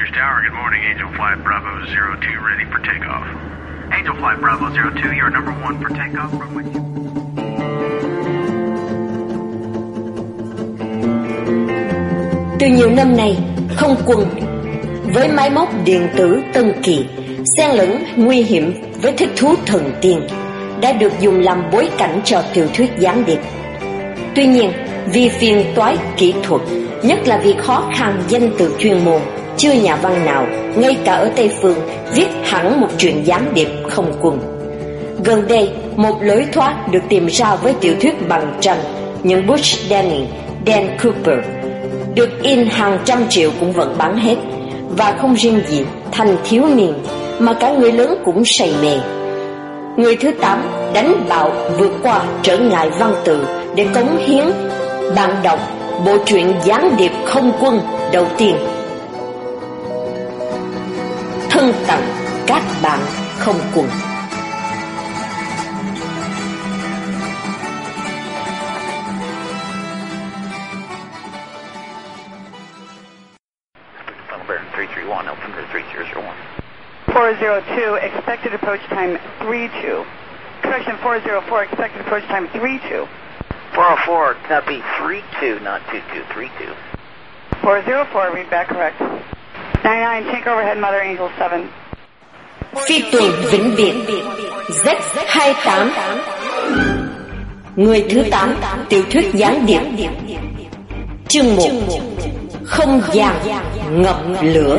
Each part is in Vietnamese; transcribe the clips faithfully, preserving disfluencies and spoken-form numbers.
Andrews Tower, good morning. Angel Flight Bravo zero two ready for takeoff. Angel Flight Bravo zero two, you're number one for takeoff from which you... Từ nhiều năm nay, không quân với máy móc điện tử tân kỳ, xen lẫn nguy hiểm với thích thú thần tiên, đã được dùng làm bối cảnh cho tiểu thuyết gián điệp. Tuy nhiên, vì phiền toái kỹ thuật, nhất là vì khó khăn danh từ chuyên môn, chưa nhà văn nào, ngay cả ở Tây Phương, viết hẳn một truyện gián điệp không quân. Gần đây, một lối thoát được tìm ra với tiểu thuyết bằng tranh những Butch Denning, Dan Cooper, được in hàng trăm triệu cũng vẫn bán hết. Và không riêng gì thanh thiếu niên, mà cả người lớn cũng say mê. Người thứ tám đánh bạo vượt qua trở ngại văn tự để cống hiến bạn đọc bộ truyện gián điệp không quân đầu tiên. Thân tặng các bạn không quân. four zero two, expected approach time three two. Correction, four zero four, expected approach time three two. four oh four, copy three two, not two two, three two. four zero four, read back correct. nine nine, take overhead, Mother Angel seven. Phi tuần vĩnh viễn Z hai tám. Người thứ tám, tiểu thuyết gián điệp. Chương một, không gian ngập lửa.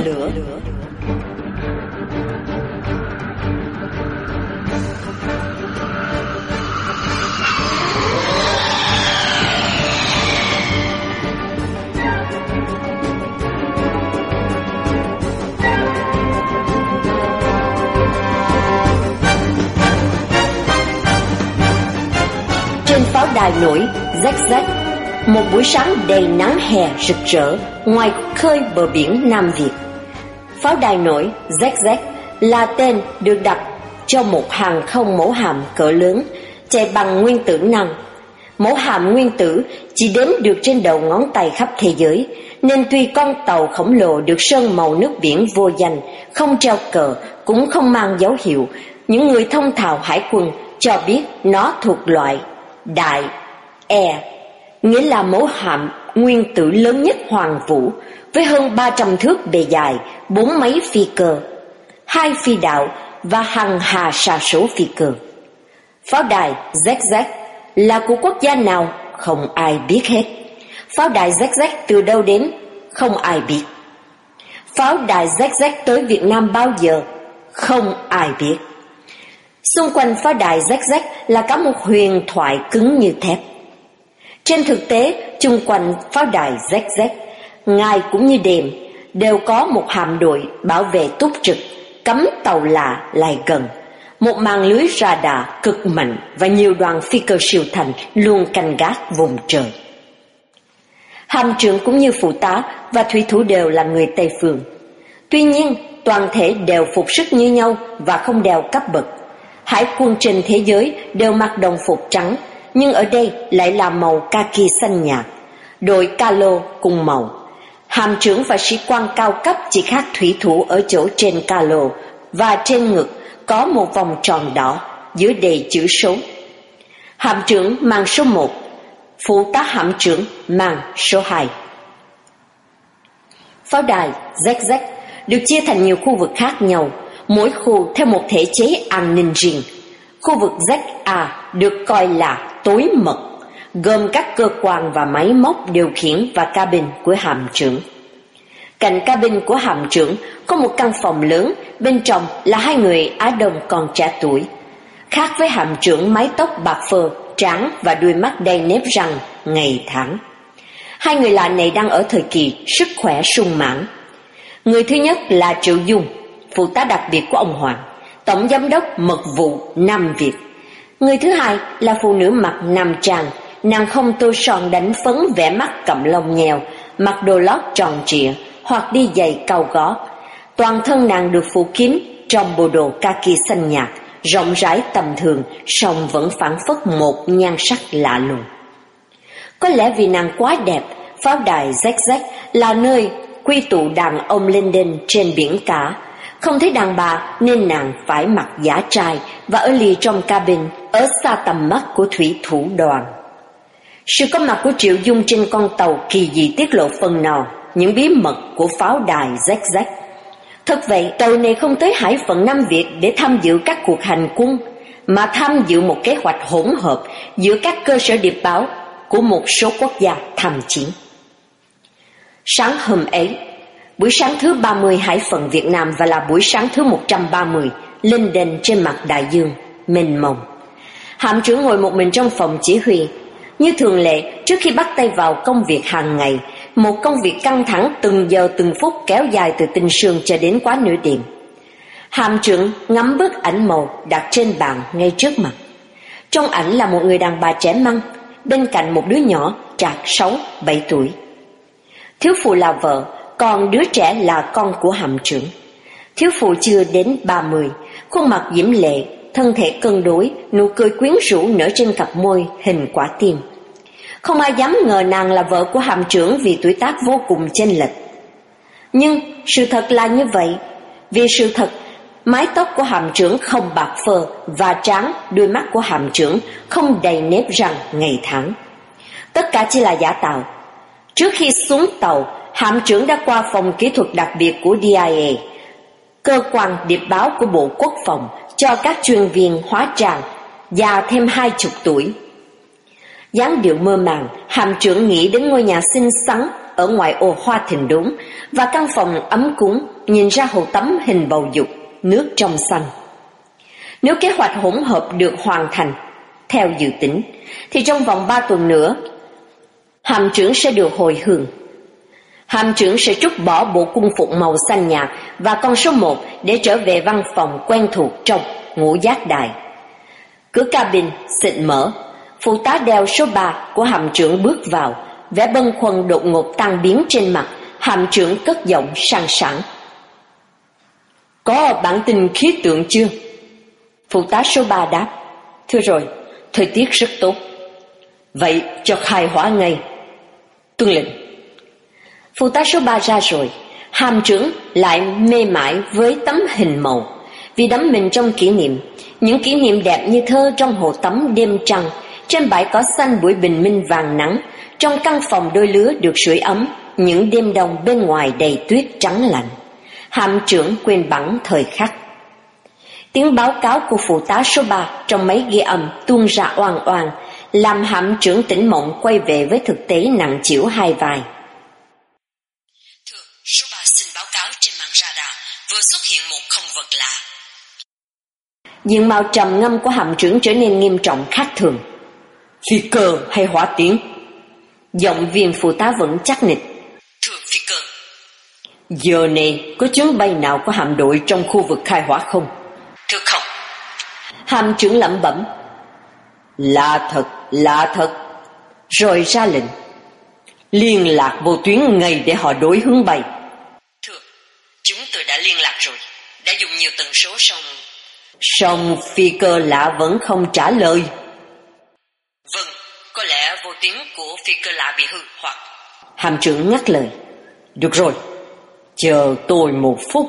Trên pháo đài nổi rách rách, một buổi sáng đầy nắng hè rực rỡ ngoài khơi bờ biển Nam Việt. Pháo đài nổi rách rách là tên được đặt cho một hàng không mẫu hạm cỡ lớn chạy bằng nguyên tử năng. Mẫu hạm nguyên tử chỉ đếm được trên đầu ngón tay khắp thế giới, nên tuy con tàu khổng lồ được sơn màu nước biển vô danh, không treo cờ, cũng không mang dấu hiệu, những người thông thạo hải quân cho biết nó thuộc loại Đại E, nghĩa là mẫu hạm nguyên tử lớn nhất hoàng vũ, với hơn ba trăm thước bề dài, bốn máy phi cơ, hai phi đạo và hàng hà sa số phi cơ. Pháo đài zét zét là của quốc gia nào không ai biết hết. Pháo đài zét zét từ đâu đến không ai biết. Pháo đài zét zét tới Việt Nam bao giờ không ai biết. Xung quanh pháo đài zét zét là cả một huyền thoại cứng như thép. Trên thực tế, chung quanh pháo đài zét zét, ngày cũng như đêm, đều có một hạm đội bảo vệ túc trực, cấm tàu lạ lại gần. Một màn lưới radar cực mạnh và nhiều đoàn phi cơ siêu thanh luôn canh gác vùng trời. Hạm trưởng cũng như phụ tá và thủy thủ đều là người Tây phương. Tuy nhiên, toàn thể đều phục sức như nhau và không đeo cấp bậc. Hải quân trên thế giới đều mặc đồng phục trắng, nhưng ở đây lại là màu kaki xanh nhạt, đội calo cùng màu. Hàm trưởng và sĩ quan cao cấp chỉ khác thủy thủ ở chỗ trên calo và trên ngực có một vòng tròn đỏ, dưới đầy chữ số. Hàm trưởng mang số một, phụ tá hạm trưởng mang số hai. Pháo đài zét zét được chia thành nhiều khu vực khác nhau, mỗi khu theo một thể chế an ninh riêng. Khu vực zét a được coi là tối mật, gồm các cơ quan và máy móc điều khiển và cabin của hạm trưởng. Cạnh cabin của hạm trưởng có một căn phòng lớn, bên trong là hai người Á Đông còn trẻ tuổi. Khác với hạm trưởng mái tóc bạc phơ, trán và đuôi mắt đầy nếp răng ngày tháng. Hai người lạ này đang ở thời kỳ sức khỏe sung mãn. Người thứ nhất là Triệu Dung, phụ tá đặc biệt của ông Hoàng, tổng giám đốc mật vụ Nam Việt. Người thứ hai là phụ nữ mặc nam trang, nàng không tô son đánh phấn vẽ mắt cặp lông nhèo, mặc đồ lót tròn trịa hoặc đi giày cao gót. Toàn thân nàng được phủ kín trong bộ đồ kaki xanh nhạt, rộng rãi tầm thường, song vẫn phảng phất một nhan sắc lạ lùng. Có lẽ vì nàng quá đẹp, pháo đài zét zét là nơi quy tụ đàn ông lên đên trên biển cả. Không thấy đàn bà nên nàng phải mặc giả trai và ở lì trong cabin, ở xa tầm mắt của thủy thủ đoàn. Sự có mặt của Triệu Dung trên con tàu kỳ dị tiết lộ phần nào những bí mật của pháo đài Z Z. Thật vậy, tàu này không tới hải phận Nam Việt để tham dự các cuộc hành quân, mà tham dự một kế hoạch hỗn hợp giữa các cơ sở điệp báo của một số quốc gia tham chiến. Sáng hôm ấy, buổi sáng thứ ba mươi hải phận Việt Nam và là buổi sáng thứ một trăm ba mươi lên đên trên mặt đại dương mênh mông. Hạm trưởng ngồi một mình trong phòng chỉ huy. Như thường lệ, trước khi bắt tay vào công việc hàng ngày, một công việc căng thẳng từng giờ từng phút kéo dài từ tinh sương cho đến quá nửa đêm. Hạm trưởng ngắm bức ảnh màu đặt trên bàn ngay trước mặt. Trong ảnh là một người đàn bà trẻ măng, bên cạnh một đứa nhỏ trạc sáu bảy tuổi. Thiếu phụ là vợ, còn đứa trẻ là con của hạm trưởng. Thiếu phụ chưa đến ba mươi, khuôn mặt diễm lệ, thân thể cân đối, nụ cười quyến rũ nở trên cặp môi hình quả tim. Không ai dám ngờ nàng là vợ của hạm trưởng vì tuổi tác vô cùng chênh lệch. Nhưng sự thật là như vậy, vì sự thật, mái tóc của hạm trưởng không bạc phơ và trán, đôi mắt của hạm trưởng không đầy nếp răng ngày tháng. Tất cả chỉ là giả tạo. Trước khi xuống tàu, hạm trưởng đã qua phòng kỹ thuật đặc biệt của D I A, cơ quan điệp báo của Bộ Quốc phòng, cho các chuyên viên hóa trang, già thêm hai chục tuổi. Dáng điệu mơ màng, hạm trưởng nghĩ đến ngôi nhà xinh xắn ở ngoài ô hoa thịnh đốn và căn phòng ấm cúng nhìn ra hồ tắm hình bầu dục, nước trong xanh. Nếu kế hoạch hỗn hợp được hoàn thành theo dự tính, thì trong vòng ba tuần nữa, hạm trưởng sẽ được hồi hương. Hạm trưởng sẽ trút bỏ bộ cung phục màu xanh nhạt và con số một để trở về văn phòng quen thuộc trong Ngũ Giác Đài. Cửa cabin xịn mở, phụ tá đeo số ba của hạm trưởng bước vào, vẻ bâng khuâng đột ngột tan biến trên mặt. Hạm trưởng cất giọng sang sảng: "Có bản tin khí tượng chưa?" Phụ tá số ba đáp: "Thưa rồi, thời tiết rất tốt." "Vậy cho khai hỏa ngay." "Tuân lệnh." Phụ tá số ba ra rồi, hạm trưởng lại mê mải với tấm hình màu, vì đắm mình trong kỷ niệm, những kỷ niệm đẹp như thơ trong hồ tắm đêm trăng, trên bãi cỏ xanh buổi bình minh vàng nắng, trong căn phòng đôi lứa được sưởi ấm, những đêm đông bên ngoài đầy tuyết trắng lạnh. Hạm trưởng quên bẵng thời khắc. Tiếng báo cáo của phụ tá số ba trong máy ghi âm tuôn ra oang oang, làm hạm trưởng tỉnh mộng quay về với thực tế nặng chịu hai vai. "Thưa, số ba xin báo cáo trên màn radar vừa xuất hiện một không vật lạ." Diện mạo trầm ngâm của hạm trưởng trở nên nghiêm trọng khác thường. "Phi cơ hay hỏa tiễn?" Giọng viên phụ tá vẫn chắc nịch. "Thưa, phi cơ." "Giờ này có chuyến bay nào của hạm đội trong khu vực khai hỏa không?" "Thưa không." Hạm trưởng lẩm bẩm: "Lạ thật, lạ thật." Rồi ra lệnh: "Liên lạc vô tuyến ngay để họ đổi hướng bay." "Thưa, chúng tôi đã liên lạc rồi, đã dùng nhiều tần số song..." Song phi cơ lạ vẫn không trả lời. "Vâng, có lẽ vô tuyến của phi cơ lạ bị hư hoặc..." Hạm trưởng ngắt lời: "Được rồi, chờ tôi một phút."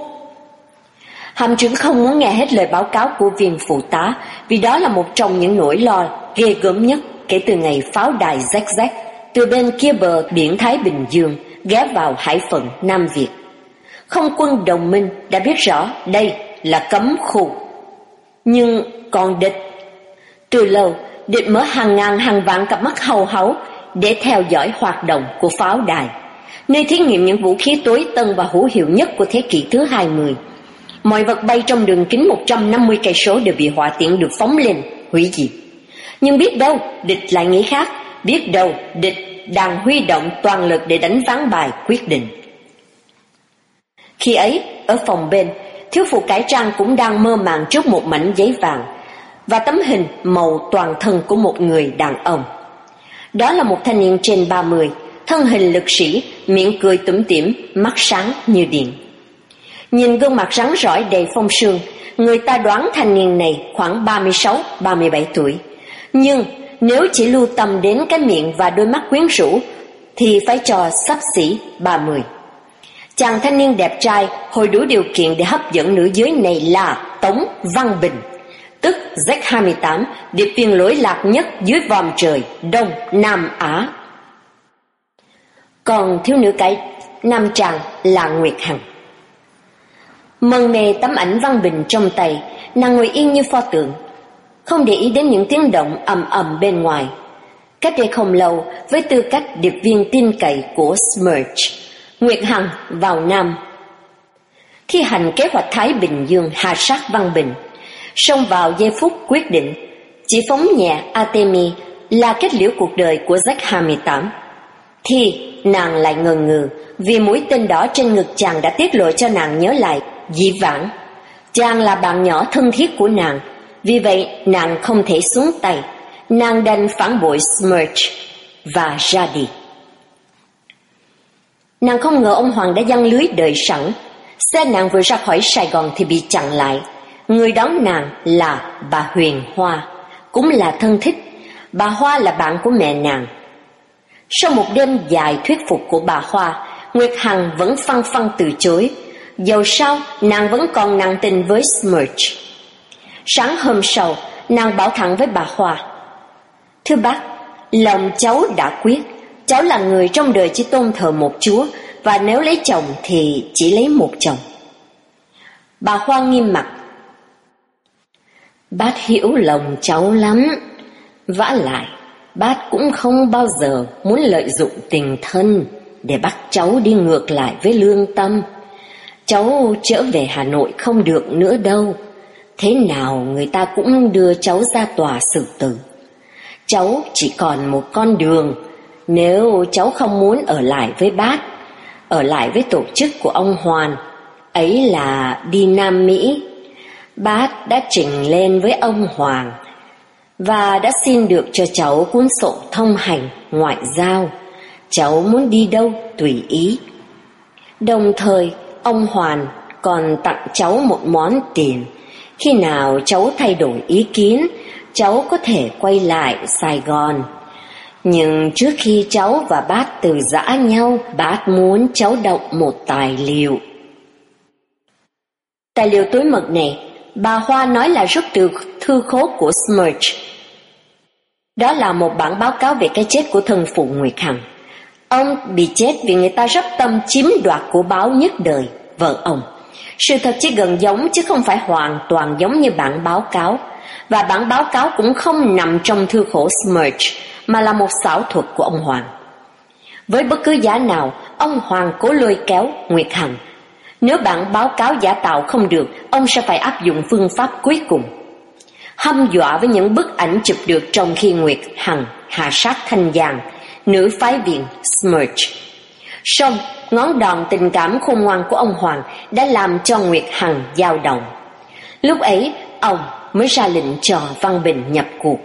Hạm trưởng không muốn nghe hết lời báo cáo của viên phụ tá, vì đó là một trong những nỗi lo ghê gớm nhất kể từ ngày pháo đài Z Z từ bên kia bờ biển Thái Bình Dương ghé vào hải phận Nam Việt. Không quân đồng minh đã biết rõ đây là cấm khu. Nhưng còn địch, từ lâu địch mở hàng ngàn hàng vạn cặp mắt hầu hấu để theo dõi hoạt động của pháo đài, nơi thí nghiệm những vũ khí tối tân và hữu hiệu nhất của thế kỷ thứ hai mươi. Mọi vật bay trong đường kính một trăm năm mươi cây số đều bị hỏa tiễn được phóng lên hủy diệt. Nhưng biết đâu địch lại nghĩ khác, biết đâu địch đang huy động toàn lực để đánh ván bài quyết định. Khi ấy, ở phòng bên, thiếu phụ cải trang cũng đang mơ màng trước một mảnh giấy vàng và tấm hình màu toàn thân của một người đàn ông. Đó là một thanh niên trên ba mươi, thân hình lực sĩ, miệng cười tủm tỉm, mắt sáng như điện. Nhìn gương mặt rắn rỏi đầy phong sương, người ta đoán thanh niên này khoảng ba mươi sáu ba mươi bảy tuổi. Nhưng nếu chỉ lưu tâm đến cái miệng và đôi mắt quyến rũ thì phải cho xấp xỉ ba mươi. Chàng thanh niên đẹp trai hồi đủ điều kiện để hấp dẫn nữ giới này là Tống Văn Bình, tức Z hai mươi tám, điệp viên lỗi lạc nhất dưới vòm trời Đông Nam Á. Còn thiếu nữ cái nam chàng là Nguyệt Hằng. Mân mê tấm ảnh Văn Bình trong tay, nàng ngồi yên như pho tượng, không để ý đến những tiếng động ầm ầm bên ngoài. Cách đây không lâu, với tư cách điệp viên tin cậy của Smirch, Nguyệt Hằng vào Nam thi hành kế hoạch Thái Bình Dương hạ sát Văn Bình. Xông vào giây phút quyết định, chỉ phóng nhẹ Artemis là kết liễu cuộc đời của Z hai mươi tám, thì nàng lại ngờ ngừ vì mũi tên đỏ trên ngực chàng đã tiết lộ cho nàng nhớ lại dĩ vãng. Chàng là bạn nhỏ thân thiết của nàng, vì vậy nàng không thể xuống tay. Nàng đành phản bội Smirch và ra đi. Nàng không ngờ ông Hoàng đã giăng lưới đợi sẵn. Xe nàng vừa ra khỏi Sài Gòn thì bị chặn lại. Người đón nàng là bà Huyền Hoa, cũng là thân thích. Bà Hoa là bạn của mẹ nàng. Sau một đêm dài thuyết phục của bà Hoa, Nguyệt Hằng vẫn phăng phăng từ chối. Dầu sao nàng vẫn còn nặng tình với Smirch. Sáng hôm sau, nàng bảo thẳng với bà Hoa: "Thưa bác, lòng cháu đã quyết. Cháu là người trong đời chỉ tôn thờ một Chúa, và nếu lấy chồng thì chỉ lấy một chồng." Bà Hoa nghiêm mặt: "Bác hiểu lòng cháu lắm. Vả lại, bác cũng không bao giờ muốn lợi dụng tình thân để bắt cháu đi ngược lại với lương tâm. Cháu trở về Hà Nội không được nữa đâu. Thế nào người ta cũng đưa cháu ra tòa xử tử. Cháu chỉ còn một con đường. Nếu cháu không muốn ở lại với bác, ở lại với tổ chức của ông Hoàn, ấy là đi Nam Mỹ. Bác đã trình lên với ông Hoàng và đã xin được cho cháu cuốn sổ thông hành ngoại giao. Cháu muốn đi đâu tùy ý. Đồng thời ông Hoàn còn tặng cháu một món tiền. Khi nào cháu thay đổi ý kiến, cháu có thể quay lại Sài Gòn. Nhưng trước khi cháu và bác từ giã nhau, bác muốn cháu đọc một tài liệu." Tài liệu tối mật này, bà Hoa nói là rút từ thư khố của Smirch. Đó là một bản báo cáo về cái chết của thân phụ Nguyệt Hằng. Ông bị chết vì người ta dắp tâm chiếm đoạt của báo nhất đời, vợ ông. Sự thật chỉ gần giống chứ không phải hoàn toàn giống như bản báo cáo. Và bản báo cáo cũng không nằm trong thư khố Smirch, mà là một xảo thuật của ông Hoàng. Với bất cứ giá nào, ông Hoàng cố lôi kéo Nguyệt Hằng. Nếu bản báo cáo giả tạo không được, ông sẽ phải áp dụng phương pháp cuối cùng: hăm dọa với những bức ảnh chụp được trong khi Nguyệt Hằng hạ sát Thanh Giang, nữ phái viên Smirch. Song ngón đòn tình cảm khôn ngoan của ông Hoàng đã làm cho Nguyệt Hằng dao động. Lúc ấy ông mới ra lệnh cho Văn Bình nhập cuộc.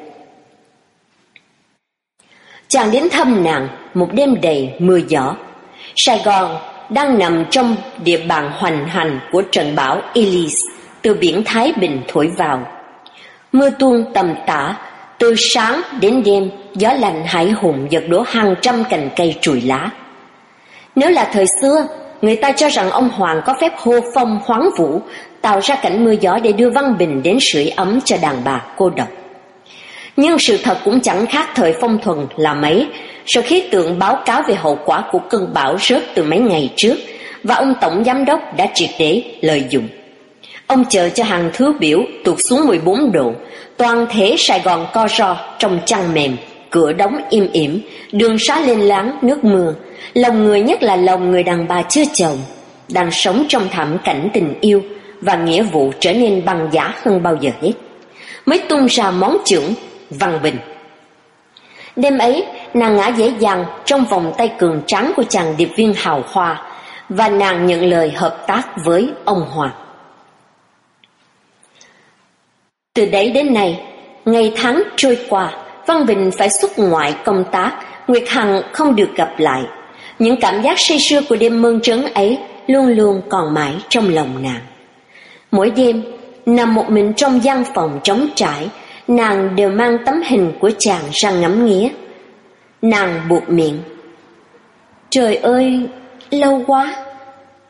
Chàng đến thăm nàng một đêm đầy mưa gió. Sài Gòn đang nằm trong địa bàn hoành hành của trận bão Elise từ biển Thái Bình thổi vào. Mưa tuôn tầm tã, từ sáng đến đêm, gió lạnh hải hùng giật đổ hàng trăm cành cây trụi lá. Nếu là thời xưa, người ta cho rằng ông Hoàng có phép hô phong hoán vũ, tạo ra cảnh mưa gió để đưa Văn Bình đến sưởi ấm cho đàn bà cô độc. Nhưng sự thật cũng chẳng khác thời phong thuần là mấy. Sở khí tượng báo cáo về hậu quả của cơn bão rớt từ mấy ngày trước, và ông tổng giám đốc đã triệt để lợi dụng. Ông chờ cho hàng thứ biểu tụt xuống mười bốn độ, toàn thể Sài Gòn co ro trong chăn mềm, cửa đóng im ỉm, đường xá lên láng nước mưa. Lòng người, nhất là lòng người đàn bà chưa chồng, đang sống trong thảm cảnh tình yêu và nghĩa vụ trở nên băng giá hơn bao giờ hết, mới tung ra món chưởng Văn Bình. Đêm ấy, nàng ngã dễ dàng trong vòng tay cường tráng của chàng điệp viên hào hoa, và nàng nhận lời hợp tác với ông Hoàng. Từ đấy đến nay, ngày tháng trôi qua, Văn Bình phải xuất ngoại công tác, Nguyệt Hằng không được gặp lại. Những cảm giác say sưa của đêm mơn trớn ấy luôn luôn còn mãi trong lòng nàng. Mỗi đêm, nằm một mình trong gian phòng trống trải, nàng đều mang tấm hình của chàng ra ngắm nghía. Nàng buột miệng: "Trời ơi, lâu quá,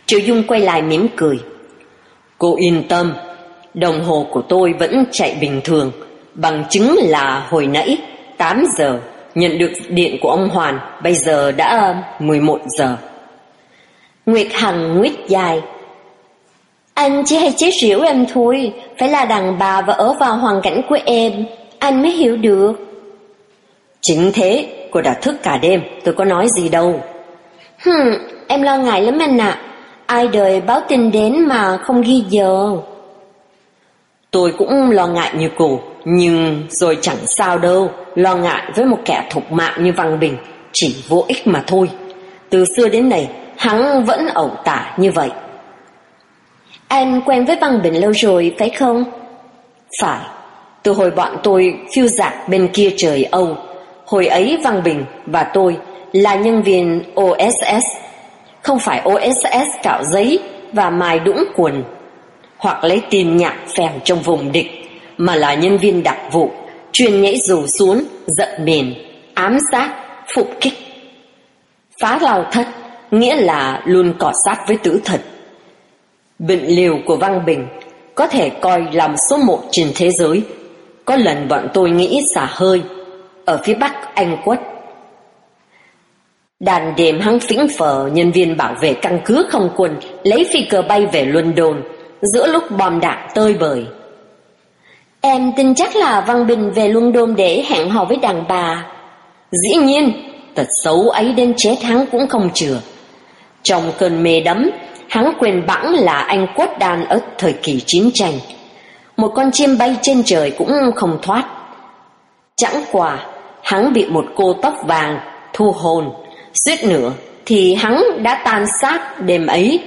Triệu Dung quay lại mỉm cười. Cô yên tâm, đồng hồ của tôi vẫn chạy bình thường. Bằng chứng là hồi nãy tám giờ nhận được điện của ông Hoàn, bây giờ đã mười một giờ. Nguyệt Hằng nguyết dài. Anh chỉ hay chế giễu em thôi, phải là đàn bà và ở vào hoàn cảnh của em, anh mới hiểu được. Chính thế, cô đã thức cả đêm, tôi có nói gì đâu. Hừm, em lo ngại lắm anh ạ. Ai đời báo tin đến mà không ghi giờ. Tôi cũng lo ngại như cô, nhưng rồi chẳng sao đâu. Lo ngại với một kẻ thục mạng như Văn Bình chỉ vô ích mà thôi. Từ xưa đến nay hắn vẫn ẩu tả như vậy. Anh quen với Văn Bình lâu rồi phải không? Phải, từ hồi bọn tôi phiêu dạt bên kia trời Âu. Hồi ấy Văn Bình và tôi là nhân viên O S S. Không phải O S S cạo giấy và mài đũng quần hoặc lấy tin nhạc phèn trong vùng địch, mà là nhân viên đặc vụ chuyên nhảy dù xuống, giật mìn, ám sát, phục kích. Phá lao thất nghĩa là luôn cọ sát với tử thần. Bệnh liều của Văn Bình có thể coi làm số một trên thế giới. Có lần bọn tôi nghĩ xả hơi ở phía bắc Anh Quốc. Đàn đêm hắn phĩnh phờ nhân viên bảo vệ căn cứ không quân lấy phi cơ bay về London giữa lúc bom đạn tơi bời. Em tin chắc là Văn Bình về London để hẹn hò với đàn bà. Dĩ nhiên, tật xấu ấy đến chết hắn cũng không chừa. Trong cơn mê đắm, hắn quên bẵng là Anh Quốc đàn ở thời kỳ chiến tranh. Một con chim bay trên trời cũng không thoát. Chẳng qua, hắn bị một cô tóc vàng thu hồn. Suýt nữa thì hắn đã tàn sát đêm ấy.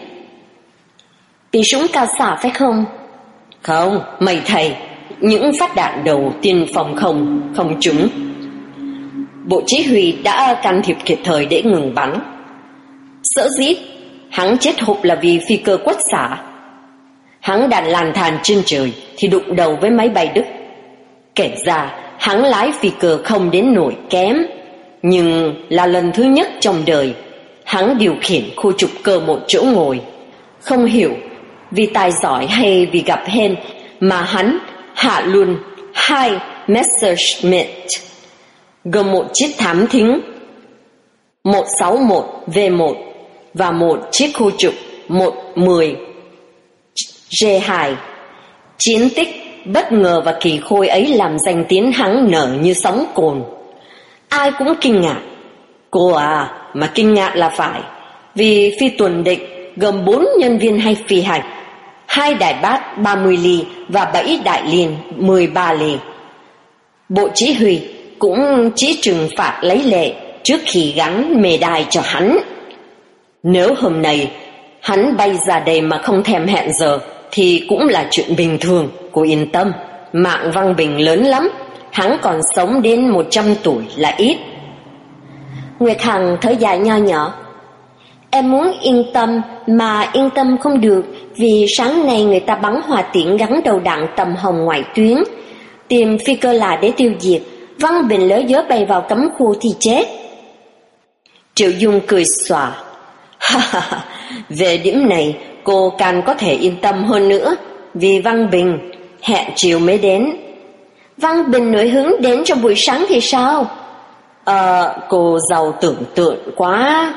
Bị súng cao xạ phải không? Không, mày thầy, những phát đạn đầu tiên phòng không, không trúng. Bộ chỉ huy đã can thiệp kịp thời để ngừng bắn. Sở dĩ hắn chết hụp là vì phi cơ quất xả. Hắn đạn làn than trên trời thì đụng đầu với máy bay Đức. Kể ra hắn lái phi cơ không đến nổi kém, nhưng là lần thứ nhất trong đời hắn điều khiển khu trục cơ một chỗ ngồi. Không hiểu vì tài giỏi hay vì gặp hên mà hắn hạ luôn hai Messerschmitt, gồm một chiếc thám thính một sáu một V một và một chiếc khu trục một mười G hai. Chiến tích bất ngờ và kỳ khôi ấy làm danh tiếng hắn nở như sóng cồn. Ai cũng kinh ngạc. Cô à, mà kinh ngạc là phải, vì phi tuần địch gồm bốn nhân viên hay phi hành, hai đại bác ba mươi ly và bảy đại liên mười ba ly. Bộ chỉ huy cũng chỉ trừng phạt lấy lệ trước khi gắn mề đai cho hắn. Nếu hôm nay hắn bay ra đây mà không thèm hẹn giờ thì cũng là chuyện bình thường, cô yên tâm. Mạng Văn Bình lớn lắm, hắn còn sống đến một trăm tuổi là ít. Nguyệt Hằng thở dài nho nhỏ. Em muốn yên tâm mà yên tâm không được, vì sáng nay người ta bắn hỏa tiễn gắn đầu đạn tầm hồng ngoại tuyến, tìm phi cơ lạ để tiêu diệt. Văn Bình lỡ dớ bay vào cấm khu thì chết. Triệu Dung cười xòa. Về điểm này cô càng có thể yên tâm hơn nữa, vì Văn Bình hẹn chiều mới đến. Văn Bình nổi hứng đến trong buổi sáng thì sao? Ờ, cô giàu tưởng tượng quá.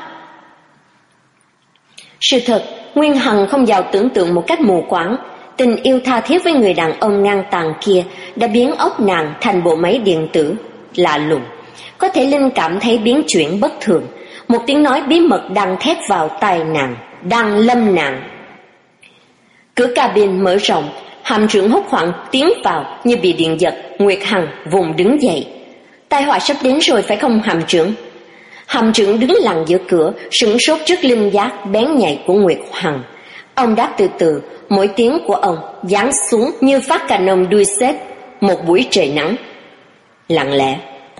Sự thật, Nguyên Hằng không giàu tưởng tượng một cách mù quáng. Tình yêu tha thiết với người đàn ông ngang tàn kia đã biến óc nàng thành bộ máy điện tử lạ lùng. Có thể linh cảm thấy biến chuyển bất thường. Một tiếng nói bí mật đang thét vào tai nàng, đang lâm nàng. Cửa cabin mở rộng, hàm trưởng hốt hoảng tiến vào như bị điện giật. Nguyệt Hằng vùng đứng dậy. Tai họa sắp đến rồi phải không hàm trưởng? Hàm trưởng đứng lặng giữa cửa, sửng sốt trước linh giác bén nhạy của Nguyệt Hằng. Ông đáp từ từ, mỗi tiếng của ông giáng xuống như phát cà nông đuôi xếp một buổi trời nắng. Lặng lẽ.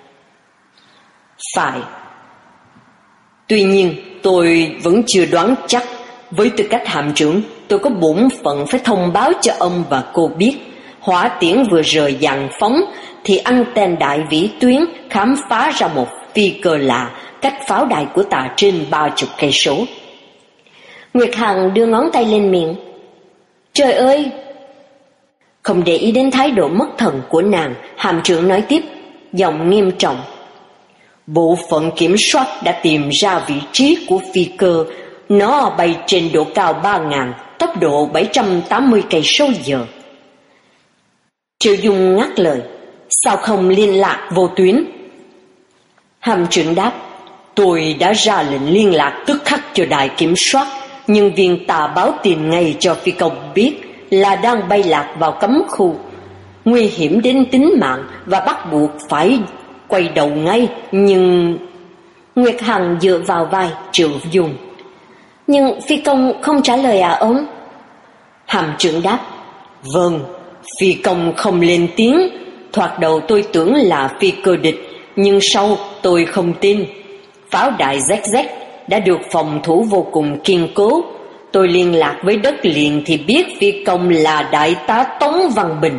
Phải. Tuy nhiên, tôi vẫn chưa đoán chắc. Với tư cách hàm trưởng, tôi có bổn phận phải thông báo cho ông và cô biết. Hỏa tiễn vừa rời dàn phóng thì anten đại vĩ tuyến khám phá ra một phi cơ lạ cách pháo đài của ta trên ba chục cây số. Nguyệt Hằng đưa ngón tay lên miệng. Trời ơi! Không để ý đến thái độ mất thần của nàng, hàm trưởng nói tiếp, giọng nghiêm trọng. Bộ phận kiểm soát đã tìm ra vị trí của phi cơ. Nó bay trên độ cao ba nghìn, tốc độ bảy trăm tám mươi cây số giờ. Triệu Dung ngắt lời. Sao không liên lạc vô tuyến? Hàm trưởng đáp. Tôi đã ra lệnh liên lạc tức khắc cho đài kiểm soát. Nhân viên ta báo tin ngay cho phi công biết là đang bay lạc vào cấm khu, nguy hiểm đến tính mạng và bắt buộc phải quay đầu ngay. Nhưng... Nguyệt Hằng dựa vào vai Triệu Dung. Nhưng phi công không trả lời à ông? Hàm trưởng đáp. Vâng, phi công không lên tiếng. Thoạt đầu tôi tưởng là phi cơ địch, nhưng sau tôi không tin. Pháo đài Z Z đã được phòng thủ vô cùng kiên cố. Tôi liên lạc với đất liền thì biết phi công là đại tá Tống Văn Bình.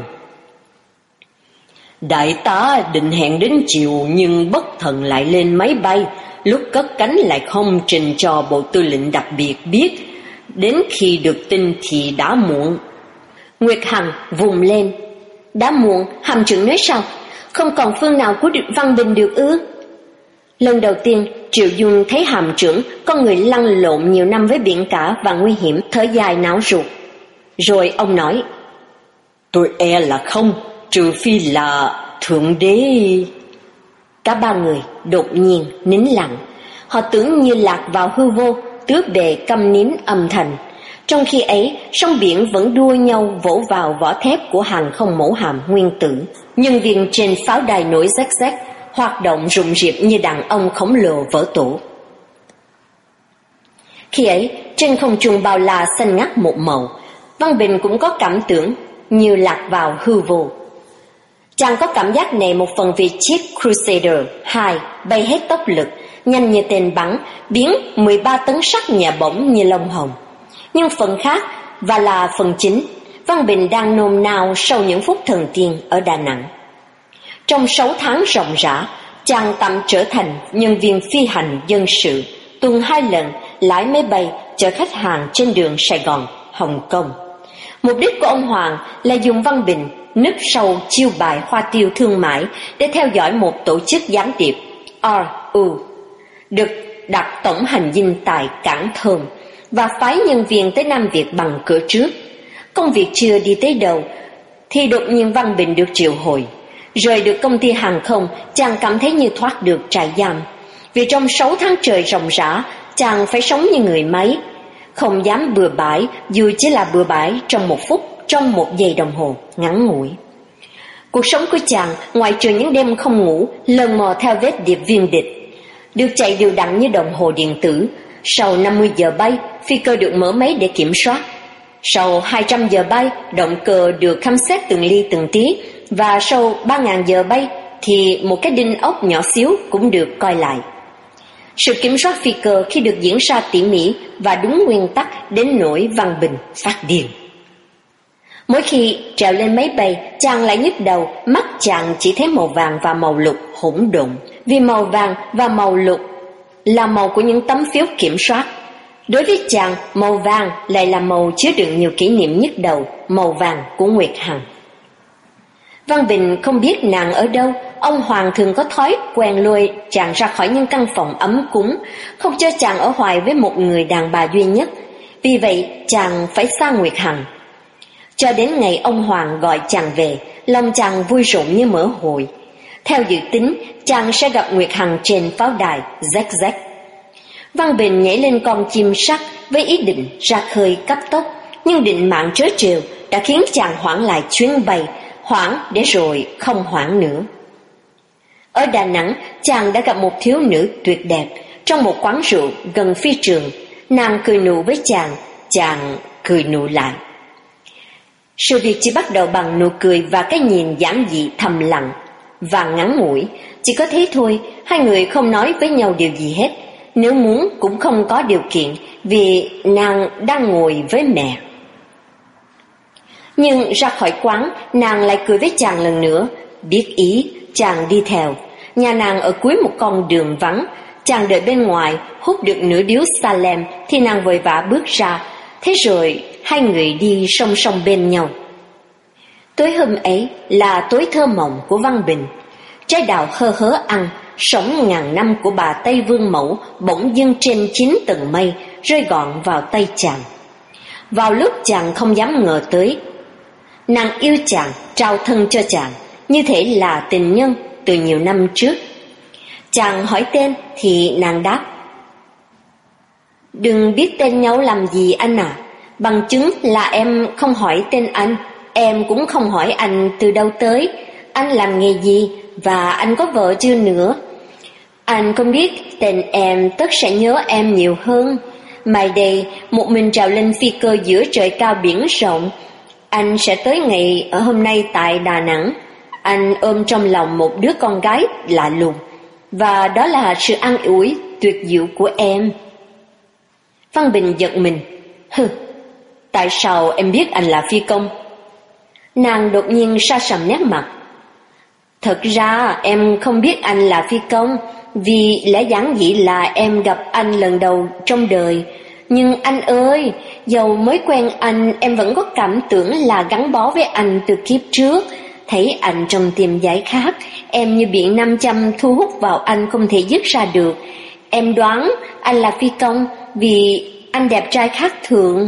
Đại tá định hẹn đến chiều nhưng bất thần lại lên máy bay, lúc cất cánh lại không trình cho bộ tư lệnh đặc biệt biết. Đến khi được tin thì đã muộn. Nguyệt Hằng vùng lên. Đã muộn? Hàm trưởng nói sao? Không còn phương nào cứu được Văn Bình được ư? Lần đầu tiên Triệu Dung thấy hàm trưởng, con người lăn lộn nhiều năm với biển cả và nguy hiểm, thở dài não ruột. Rồi ông nói, tôi e là không, trừ phi là Thượng Đế. Cả ba người đột nhiên nín lặng. Họ tưởng như lạc vào hư vô, tứ bề câm nín âm thanh. Trong khi ấy, sóng biển vẫn đua nhau vỗ vào vỏ thép của hàng không mẫu hạm nguyên tử. Nhân viên trên pháo đài nổi rách rách, hoạt động rụng rịp như đàn ông khổng lồ vỡ tổ. Khi ấy, trên không trung bao la xanh ngắt một màu, Văn Bình cũng có cảm tưởng như lạc vào hư vô. Chàng có cảm giác này một phần vì chiếc Crusader hai bay hết tốc lực, nhanh như tên bắn, biến mười ba tấn sắt nhẹ bổng như lông hồng. Nhưng phần khác, và là phần chính, Văn Bình đang nôn nao sau những phút thần tiên ở Đà Nẵng. Trong sáu tháng ròng rã, chàng tạm trở thành nhân viên phi hành dân sự, tuần hai lần lái máy bay chở khách hàng trên đường Sài Gòn, Hồng Kông. Mục đích của ông Hoàng là dùng Văn Bình núp sau chiêu bài hoa tiêu thương mại để theo dõi một tổ chức gián điệp R U được đặt tổng hành dinh tại Cảng Thơm và phái nhân viên tới Nam Việt bằng cửa trước. Công việc chưa đi tới đâu thì đột nhiên Văn Bình được triệu hồi. Rời được công ty hàng không, chàng cảm thấy như thoát được trại giam. Vì trong sáu tháng trời ròng rã, chàng phải sống như người máy, không dám bừa bãi, dù chỉ là bừa bãi trong một phút, trong một giây đồng hồ ngắn ngủi. Cuộc sống của chàng, ngoại trừ những đêm không ngủ, lần mò theo vết điệp viên địch, được chạy đều đặn như đồng hồ điện tử. Sau năm mươi giờ bay, phi cơ được mở máy để kiểm soát. Sau hai trăm giờ bay, động cơ được khám xét từng ly từng tí. Và sau ba nghìn giờ bay thì một cái đinh ốc nhỏ xíu cũng được coi lại. Sự kiểm soát phi cơ khi được diễn ra tỉ mỉ và đúng nguyên tắc đến nỗi Văn Bình phát điên. Mỗi khi trèo lên máy bay, chàng lại nhức đầu, mắt chàng chỉ thấy màu vàng và màu lục hỗn độn. Vì màu vàng và màu lục là màu của những tấm phiếu kiểm soát. Đối với chàng, màu vàng lại là màu chứa đựng nhiều kỷ niệm nhức đầu, màu vàng của Nguyệt Hằng. Văn Bình không biết nàng ở đâu. Ông Hoàng thường có thói quen lôi chàng ra khỏi những căn phòng ấm cúng, không cho chàng ở hoài với một người đàn bà duy nhất. Vì vậy chàng phải xa Nguyệt Hằng. Cho đến ngày ông Hoàng gọi chàng về, lòng chàng vui rộn như mở hội. Theo dự tính, chàng sẽ gặp Nguyệt Hằng trên pháo đài Z Z. Văn Bình nhảy lên con chim sắt với ý định ra khơi cấp tốc, nhưng định mạng trớ trêu đã khiến chàng hoãn lại chuyến bay, hoãn để rồi không hoãn nữa. Ở Đà Nẵng, chàng đã gặp một thiếu nữ tuyệt đẹp trong một quán rượu gần phi trường. Nàng cười nụ với chàng, chàng cười nụ lại. Sự việc chỉ bắt đầu bằng nụ cười và cái nhìn giản dị thầm lặng và ngắn ngủi. Chỉ có thế thôi, hai người không nói với nhau điều gì hết. Nếu muốn cũng không có điều kiện, vì nàng đang ngồi với mẹ. Nhưng ra khỏi quán, nàng lại cười với chàng lần nữa. Biết ý, chàng đi theo. Nhà nàng ở cuối một con đường vắng. Chàng đợi bên ngoài, hút được nửa điếu Salem thì nàng vội vã bước ra. Thế rồi hai người đi song song bên nhau. Tối hôm ấy là tối thơ mộng của Văn Bình. Trái đào hơ hớ ăn, sống ngàn năm của bà Tây Vương Mẫu bỗng dưng trên chín tầng mây rơi gọn vào tay chàng. Vào lúc chàng không dám ngờ tới, nàng yêu chàng, trao thân cho chàng, như thể là tình nhân từ nhiều năm trước. Chàng hỏi tên thì nàng đáp: "Đừng biết tên nhau làm gì anh à. Bằng chứng là em không hỏi tên anh, em cũng không hỏi anh từ đâu tới, anh làm nghề gì và anh có vợ chưa nữa. Anh không biết tên em tất sẽ nhớ em nhiều hơn. Mai đây một mình trèo lên phi cơ giữa trời cao biển rộng. Anh sẽ tới ngày ở hôm nay tại Đà Nẵng. Anh ôm trong lòng một đứa con gái lạ lùng, và đó là sự an ủi tuyệt diệu của em." Văn Bình giật mình. "Hừ, tại sao em biết anh là phi công?" Nàng đột nhiên sa sầm nét mặt. "Thật ra em không biết anh là phi công, vì lẽ giản dị là em gặp anh lần đầu trong đời. Nhưng anh ơi, dầu mới quen anh, em vẫn có cảm tưởng là gắn bó với anh từ kiếp trước. Thấy anh trong tìm giải khát, em như bị nam châm thu hút vào anh không thể dứt ra được. Em đoán anh là phi công vì anh đẹp trai khác thường."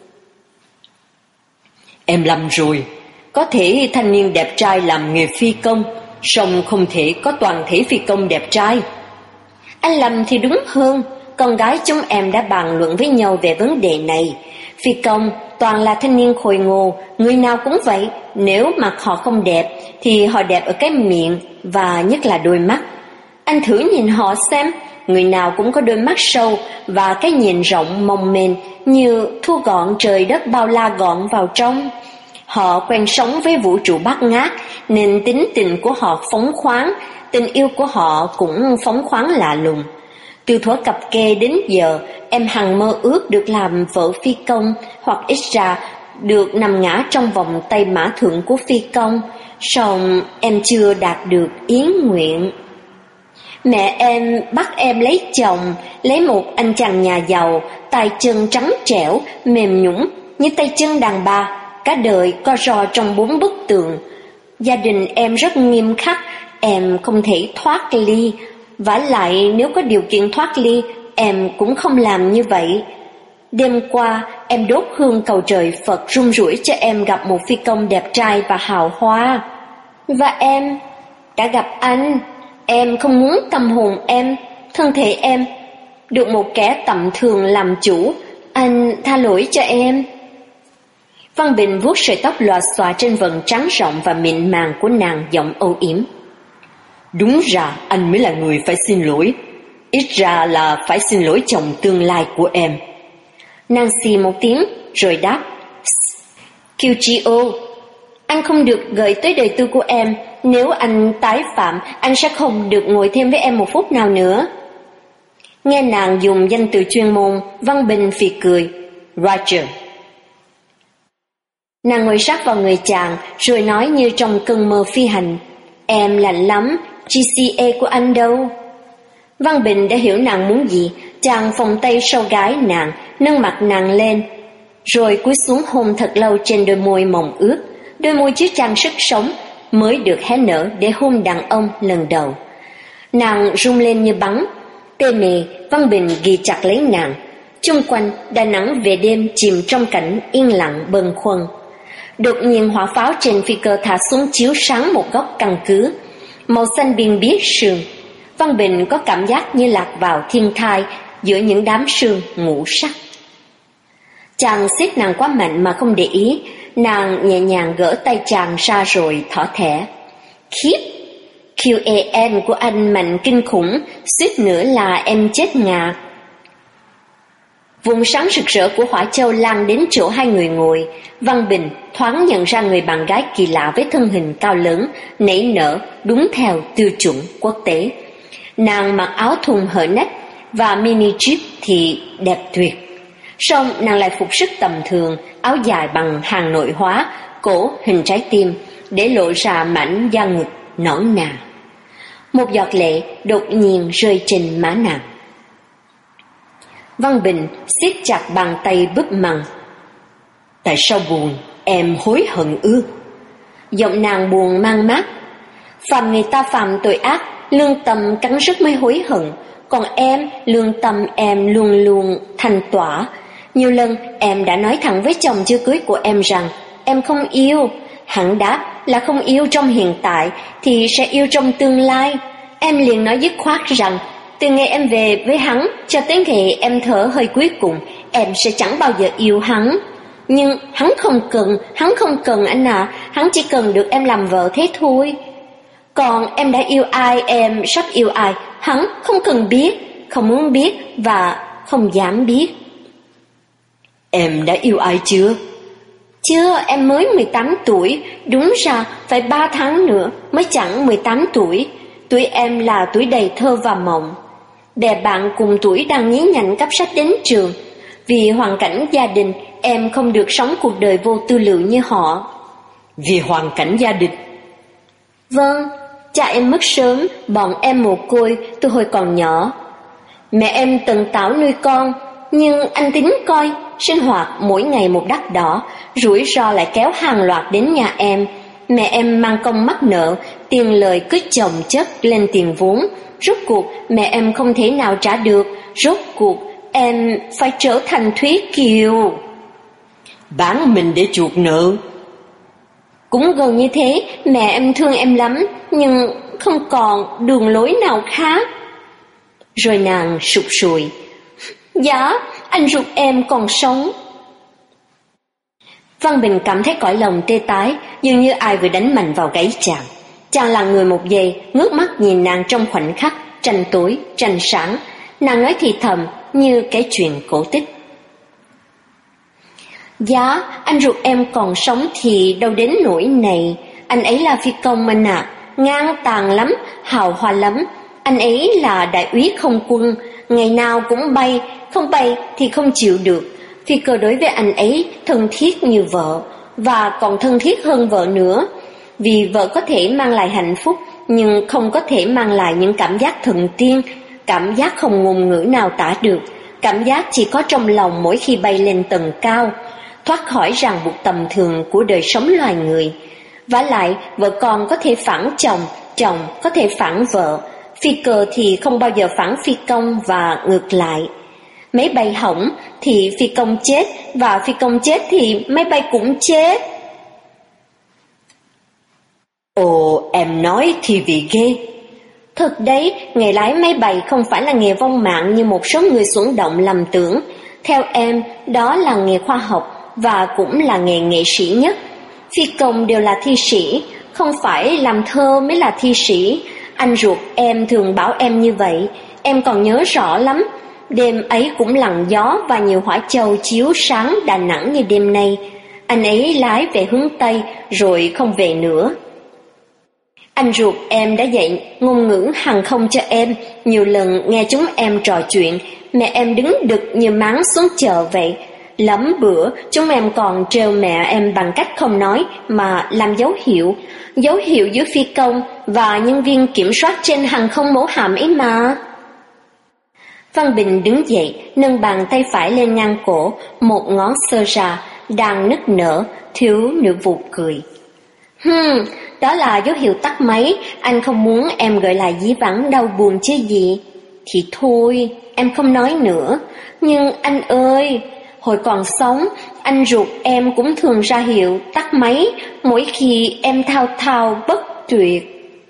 "Em lầm rồi. Có thể thanh niên đẹp trai làm nghề phi công, song không thể có toàn thể phi công đẹp trai." "Anh lầm thì đúng hơn. Con gái chúng em đã bàn luận với nhau về vấn đề này. Phi công toàn là thanh niên khôi ngô, người nào cũng vậy. Nếu mặt họ không đẹp thì họ đẹp ở cái miệng và nhất là đôi mắt. Anh thử nhìn họ xem, người nào cũng có đôi mắt sâu và cái nhìn rộng mong manh như thu gọn trời đất bao la gọn vào trong. Họ quen sống với vũ trụ bát ngát nên tính tình của họ phóng khoáng, tình yêu của họ cũng phóng khoáng lạ lùng. Từ thuở cặp kê đến giờ, em hằng mơ ước được làm vợ phi công, hoặc ít ra được nằm ngã trong vòng tay mã thượng của phi công, song em chưa đạt được ý nguyện. Mẹ em bắt em lấy chồng, lấy một anh chàng nhà giàu, tay chân trắng trẻo, mềm nhũn như tay chân đàn bà, cả đời co ro trong bốn bức tường. Gia đình em rất nghiêm khắc, em không thể thoát ly. Vả lại nếu có điều kiện thoát ly, em cũng không làm như vậy. Đêm qua, em đốt hương cầu trời Phật run rủi cho em gặp một phi công đẹp trai và hào hoa. Và em đã gặp anh. Em không muốn tâm hồn em, thân thể em được một kẻ tầm thường làm chủ. Anh tha lỗi cho em." Văn Bình vuốt sợi tóc lòa xòa trên vầng trắng rộng và mịn màng của nàng, giọng âu yếm: "Đúng ra anh mới là người phải xin lỗi. Ít ra là phải xin lỗi chồng tương lai của em." Nàng xì một tiếng rồi đáp: "Kiều Chi ô, anh không được gợi tới đời tư của em. Nếu anh tái phạm, anh sẽ không được ngồi thêm với em một phút nào nữa." Nghe nàng dùng danh từ chuyên môn, Văn Bình phì cười: "Roger." Nàng ngồi sát vào người chàng rồi nói như trong cơn mơ phi hành: "Em lạnh lắm, giê xê a của anh đâu?" Văn Bình đã hiểu nàng muốn gì. Chàng vòng tay sau gái nàng, nâng mặt nàng lên, rồi cúi xuống hôn thật lâu trên đôi môi mỏng ướt. Đôi môi chứa chan sức sống mới được hé nở để hôn đàn ông lần đầu. Nàng rung lên như bắn. Tê mề, Văn Bình ghi chặt lấy nàng. Chung quanh Đà Nẵng về đêm chìm trong cảnh yên lặng bâng khuâng. Đột nhiên hỏa pháo trên phi cơ thả xuống chiếu sáng một góc căn cứ, màu xanh biên biếc sương. Văn Bình có cảm giác như lạc vào thiên thai giữa những đám sương ngũ sắc. Chàng siết nàng quá mạnh mà không để ý. Nàng nhẹ nhàng gỡ tay chàng ra rồi thỏ thẻ. Khiếp, Q A N của anh mạnh kinh khủng, suýt nữa là em chết ngạt. Vùng sáng rực rỡ của hỏa châu lan đến chỗ hai người ngồi. Văn Bình thoáng nhận ra người bạn gái kỳ lạ với thân hình cao lớn, nảy nở đúng theo tiêu chuẩn quốc tế. Nàng mặc áo thun hở nách và mini jeep thì đẹp tuyệt. Song nàng lại phục sức tầm thường, áo dài bằng hàng nội hóa, cổ hình trái tim, để lộ ra mảnh da ngực nõn nà. Một giọt lệ đột nhiên rơi trên má nàng. Văn Bình siết chặt bàn tay búp măng. Tại sao buồn? Em hối hận ư? Giọng nàng buồn mang mát. Phạm người ta phạm tội ác, lương tâm cắn rứt mới hối hận. Còn em, lương tâm em luôn luôn thanh tỏa. Nhiều lần em đã nói thẳng với chồng chưa cưới của em rằng em không yêu. Hắn đáp là không yêu trong hiện tại thì sẽ yêu trong tương lai. Em liền nói dứt khoát rằng từ ngày em về với hắn cho tới ngày em thở hơi cuối cùng, em sẽ chẳng bao giờ yêu hắn. Nhưng hắn không cần, hắn không cần anh à, hắn chỉ cần được em làm vợ thế thôi. Còn em đã yêu ai, em sắp yêu ai, hắn không cần biết, không muốn biết và không dám biết. Em đã yêu ai chưa? Chưa, em mới mười tám tuổi, đúng ra phải ba tháng nữa mới chẳng mười tám tuổi. Tuổi em là tuổi đầy thơ và mộng. Bè bạn cùng tuổi đang nhí nhảnh cắp sách đến trường. Vì hoàn cảnh gia đình, em không được sống cuộc đời vô tư lự như họ. Vì hoàn cảnh gia đình? Vâng, cha em mất sớm, bọn em mồ côi từ hồi còn nhỏ. Mẹ em tần tảo nuôi con, nhưng anh tính coi, sinh hoạt mỗi ngày một đắt đỏ, rủi ro lại kéo hàng loạt đến nhà em. Mẹ em mang công mắc nợ, tiền lời cứ chồng chất lên tiền vốn. Rốt cuộc mẹ em không thể nào trả được, rốt cuộc em phải trở thành Thúy Kiều. Bán mình để chuộc nợ? Cũng gần như thế, mẹ em thương em lắm, nhưng không còn đường lối nào khác. Rồi nàng sụt sùi. Dạ, anh ruột em còn sống. Văn Bình cảm thấy cõi lòng tê tái, dường như ai vừa đánh mạnh vào gáy chàng. Chàng là người một giây, ngước mắt nhìn nàng trong khoảnh khắc, tranh tối, tranh sáng. Nàng nói thì thầm như cái chuyện cổ tích. Dạ, anh ruột em còn sống thì đâu đến nỗi này. Anh ấy là phi công anh ạ, à, ngang tàn lắm, hào hoa lắm. Anh ấy là đại úy không quân, ngày nào cũng bay, không bay thì không chịu được. Phi cơ đối với anh ấy thân thiết như vợ, và còn thân thiết hơn vợ nữa. Vì vợ có thể mang lại hạnh phúc, nhưng không có thể mang lại những cảm giác thần tiên, cảm giác không ngôn ngữ nào tả được, cảm giác chỉ có trong lòng mỗi khi bay lên tầng cao, thoát khỏi ràng buộc tầm thường của đời sống loài người. Vả lại, vợ con có thể phản chồng, chồng có thể phản vợ, phi cơ thì không bao giờ phản phi công và ngược lại. Máy bay hỏng thì phi công chết, và phi công chết thì máy bay cũng chết. Ồ, em nói thì vì ghê. Thật đấy, nghề lái máy bay không phải là nghề vong mạng như một số người xuẩn động lầm tưởng. Theo em, đó là nghề khoa học và cũng là nghề nghệ sĩ nhất. Phi công đều là thi sĩ, không phải làm thơ mới là thi sĩ. Anh ruột em thường bảo em như vậy, em còn nhớ rõ lắm. Đêm ấy cũng lặng gió và nhiều hỏa châu chiếu sáng Đà Nẵng như đêm nay. Anh ấy lái về hướng Tây rồi không về nữa. Anh ruột em đã dạy ngôn ngữ hàng không cho em, nhiều lần nghe chúng em trò chuyện, mẹ em đứng đực như máng xuống chợ vậy. Lắm bữa chúng em còn trêu mẹ em bằng cách không nói mà làm dấu hiệu, dấu hiệu giữa phi công và nhân viên kiểm soát trên hàng không mẫu hạm ấy mà. Văn Bình đứng dậy, nâng bàn tay phải lên ngang cổ, một ngón sơ ra, đang nức nở, thiếu nữ vụt cười. Hừm, đó là dấu hiệu tắt máy, anh không muốn em gợi lại dĩ vãng đau buồn chứ gì. Thì thôi, em không nói nữa. Nhưng anh ơi, hồi còn sống, anh ruột em cũng thường ra hiệu tắt máy mỗi khi em thao thao bất tuyệt.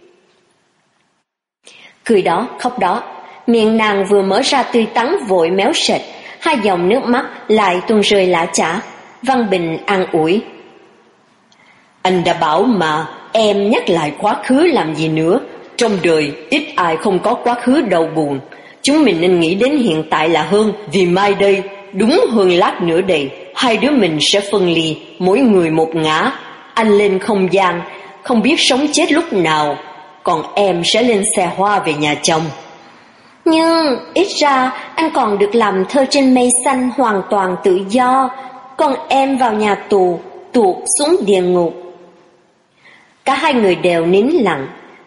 Cười đó, khóc đó, miệng nàng vừa mở ra tươi tắn vội méo sệt, hai dòng nước mắt lại tuôn rơi lã chã. Văn Bình an ủi. Anh đã bảo mà, em nhắc lại quá khứ làm gì nữa. Trong đời ít ai không có quá khứ đau buồn. Chúng mình nên nghĩ đến hiện tại là hơn, vì mai đây, đúng hơn lát nữa đây, hai đứa mình sẽ phân ly, mỗi người một ngã. Anh lên không gian, không biết sống chết lúc nào, còn em sẽ lên xe hoa về nhà chồng. Nhưng ít ra anh còn được làm thơ trên mây xanh hoàn toàn tự do, còn em vào nhà tù, tuột xuống địa ngục. Cả hai người đều nín lặng.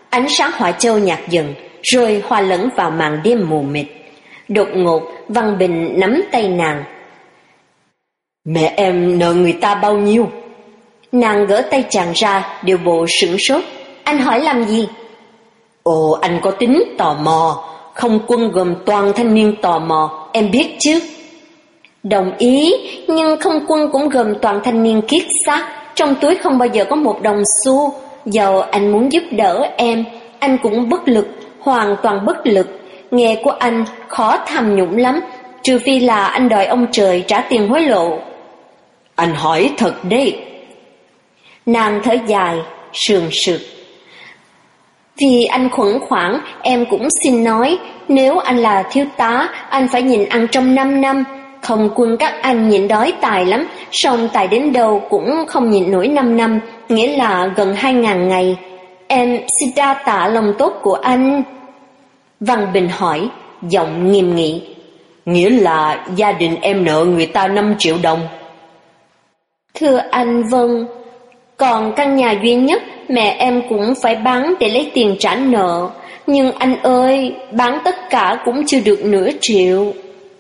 Ánh sáng hỏa châu nhạt dần, rồi hòa lẫn vào màn đêm mù mịt. Đột ngột, Văn Bình nắm tay nàng. Mẹ em nợ người ta bao nhiêu? Nàng gỡ tay chàng ra, điều bộ sửng sốt. Anh hỏi làm gì? Ồ, anh có tính tò mò. Không quân gồm toàn thanh niên tò mò, em biết chứ. Đồng ý, nhưng không quân cũng gồm toàn thanh niên kiết xác. Trong túi không bao giờ có một đồng xu. Dầu anh muốn giúp đỡ em, anh cũng bất lực, hoàn toàn bất lực. Nghề của anh khó tham nhũng lắm, trừ phi là anh đòi ông trời trả tiền hối lộ. Anh hỏi thật đấy. Nàng thở dài, sườn sượt. Vì anh khuẩn khoản, em cũng xin nói, nếu anh là thiếu tá, anh phải nhịn ăn trong năm năm. Không quân các anh nhịn đói tài lắm, song tài đến đâu cũng không nhịn nổi năm năm, nghĩa là gần hai ngàn ngày. Em xin đa tạ lòng tốt của anh. Văn Bình hỏi, giọng nghiêm nghị. Nghĩa là gia đình em nợ người ta năm triệu đồng. Thưa anh, vâng. Còn căn nhà duy nhất mẹ em cũng phải bán để lấy tiền trả nợ. Nhưng anh ơi, bán tất cả cũng chưa được nửa triệu.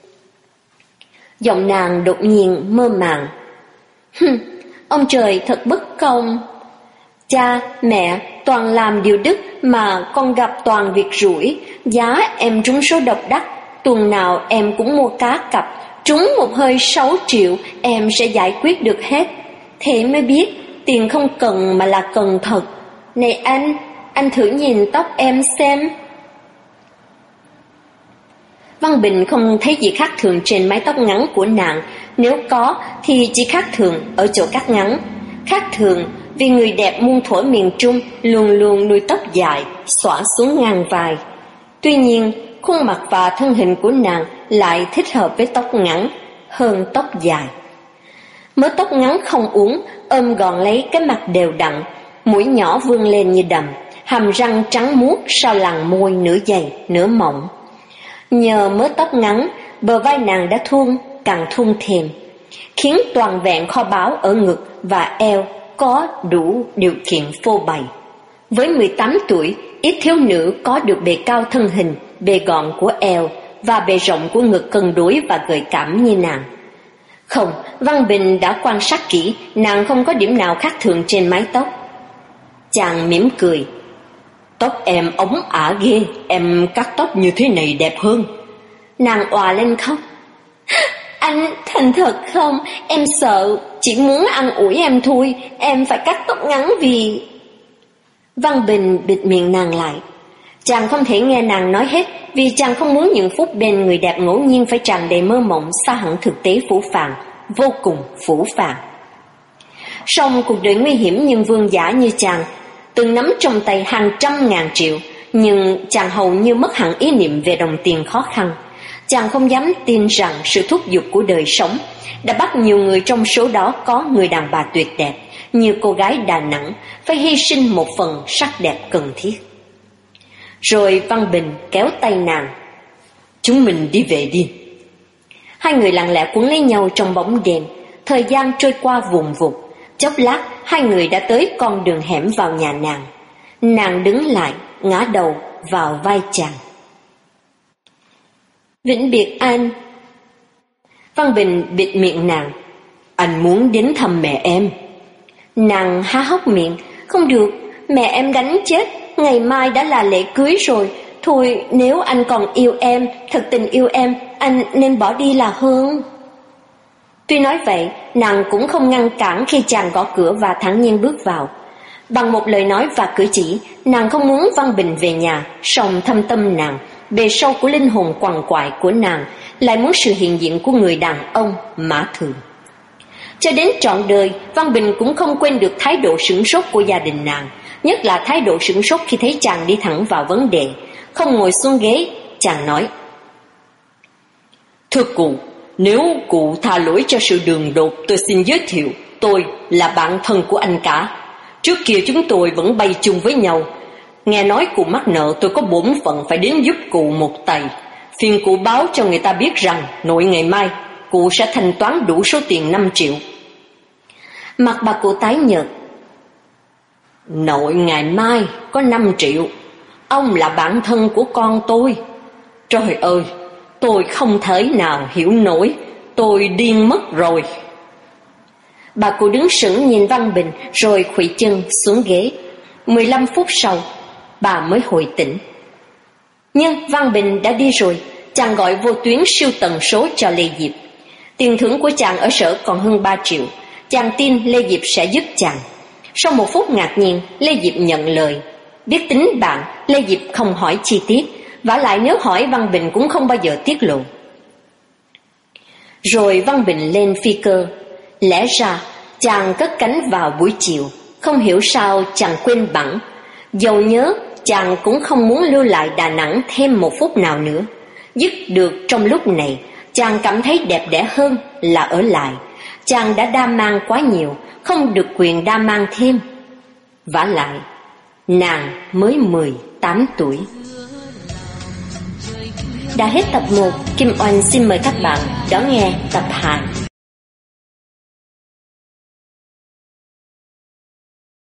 Giọng nàng đột nhiên mơ màng. Hừm, ông trời thật bất công. Cha, mẹ toàn làm điều đức mà con gặp toàn việc rủi. Giá em trúng số độc đắc, tuần nào em cũng mua cá cặp, trúng một hơi sáu triệu em sẽ giải quyết được hết. Thế mới biết tiền không cần mà là cần thật. Này anh, anh thử nhìn tóc em xem. Văn Bình không thấy gì khác thường trên mái tóc ngắn của nàng. Nếu có thì chỉ khác thường ở chỗ cắt ngắn. Khác thường vì người đẹp muôn thuở miền Trung luôn luôn nuôi tóc dài, xõa xuống ngang vai. Tuy nhiên, khuôn mặt và thân hình của nàng lại thích hợp với tóc ngắn hơn tóc dài. Mớ tóc ngắn không uốn, ôm gọn lấy cái mặt đều đặn, mũi nhỏ vươn lên như đầm, hàm răng trắng muốt sau làn môi nửa dày, nửa mỏng. Nhờ mớ tóc ngắn, bờ vai nàng đã thun, càng thun thêm, khiến toàn vẹn kho báu ở ngực và eo có đủ điều kiện phô bày. Với mười tám tuổi, ít thiếu nữ có được bề cao thân hình, bề gọn của eo và bề rộng của ngực cân đối và gợi cảm như nàng. Không, Văn Bình đã quan sát kỹ, nàng không có điểm nào khác thường trên mái tóc. Chàng mỉm cười. Tóc em ống ả ghê, em cắt tóc như thế này đẹp hơn. Nàng òa lên khóc. Anh thành thật không? Em sợ, chỉ muốn ăn ủi em thôi, em phải cắt tóc ngắn vì... Văn Bình bịt miệng nàng lại. Chàng không thể nghe nàng nói hết, vì chàng không muốn những phút bên người đẹp ngẫu nhiên phải tràn đầy mơ mộng, xa hẳn thực tế phũ phàng, vô cùng phũ phàng. Song cuộc đời nguy hiểm nhưng vương giả như chàng, từng nắm trong tay hàng trăm ngàn triệu, nhưng chàng hầu như mất hẳn ý niệm về đồng tiền khó khăn. Chàng không dám tin rằng sự thúc giục của đời sống đã bắt nhiều người trong số đó có người đàn bà tuyệt đẹp như cô gái Đà Nẵng phải hy sinh một phần sắc đẹp cần thiết. Rồi Văn Bình kéo tay nàng. Chúng mình đi về đi. Hai người lặng lẽ quấn lấy nhau trong bóng đêm. Thời gian trôi qua vùn vụt. Chốc lát hai người đã tới con đường hẻm vào nhà nàng. Nàng đứng lại, ngã đầu vào vai chàng. Vĩnh biệt anh. Văn Bình bịt miệng nàng. Anh muốn đến thăm mẹ em. Nàng há hốc miệng. Không được, mẹ em đánh chết. Ngày mai đã là lễ cưới rồi. Thôi nếu anh còn yêu em, thật tình yêu em, anh nên bỏ đi là hơn. Tuy nói vậy, nàng cũng không ngăn cản khi chàng gõ cửa và thản nhiên bước vào. Bằng một lời nói và cử chỉ, nàng không muốn Văn Bình về nhà, song thâm tâm nàng, bề sâu của linh hồn quằn quại của nàng, lại muốn sự hiện diện của người đàn ông Mã Thường. Cho đến trọn đời, Văn Bình cũng không quên được thái độ sửng sốt của gia đình nàng, nhất là thái độ sửng sốt khi thấy chàng đi thẳng vào vấn đề. Không ngồi xuống ghế, chàng nói. Thưa cụ, nếu cụ tha lỗi cho sự đường đột, tôi xin giới thiệu, tôi là bạn thân của anh cả. Trước kia chúng tôi vẫn bay chung với nhau. Nghe nói cụ mắc nợ, tôi có bổn phận phải đến giúp cụ một tay. Phiền cụ báo cho người ta biết rằng nội ngày mai cụ sẽ thanh toán đủ số tiền năm triệu. Mặt bà cụ tái nhợt. Nội ngày mai có năm triệu. Ông là bạn thân của con tôi. Trời ơi, tôi không thể nào hiểu nổi. Tôi điên mất rồi. Bà cụ đứng sững nhìn Văn Bình rồi khuỵu chân xuống ghế. Mười lăm phút sau, bà mới hồi tỉnh. Nhưng Văn Bình đã đi rồi. Chàng gọi vô tuyến siêu tần số cho Lê Diệp. Tiền thưởng của chàng ở sở còn hơn ba triệu. Chàng tin Lê Diệp sẽ giúp chàng. Sau một phút ngạc nhiên, Lê Diệp nhận lời. Biết tính bạn, Lê Diệp không hỏi chi tiết. Vả lại nếu hỏi, Văn Bình cũng không bao giờ tiết lộ. Rồi Văn Bình lên phi cơ. Lẽ ra chàng cất cánh vào buổi chiều. Không hiểu sao chàng quên bẵng. Dầu nhớ, chàng cũng không muốn lưu lại Đà Nẵng thêm một phút nào nữa. Dứt được trong lúc này, chàng cảm thấy đẹp đẽ hơn là ở lại. Chàng đã đa mang quá nhiều, không được quyền đa mang thêm. Vả lại, nàng mới mười tám tuổi. Đã hết tập một, Kim Oanh xin mời các bạn đón nghe tập hai.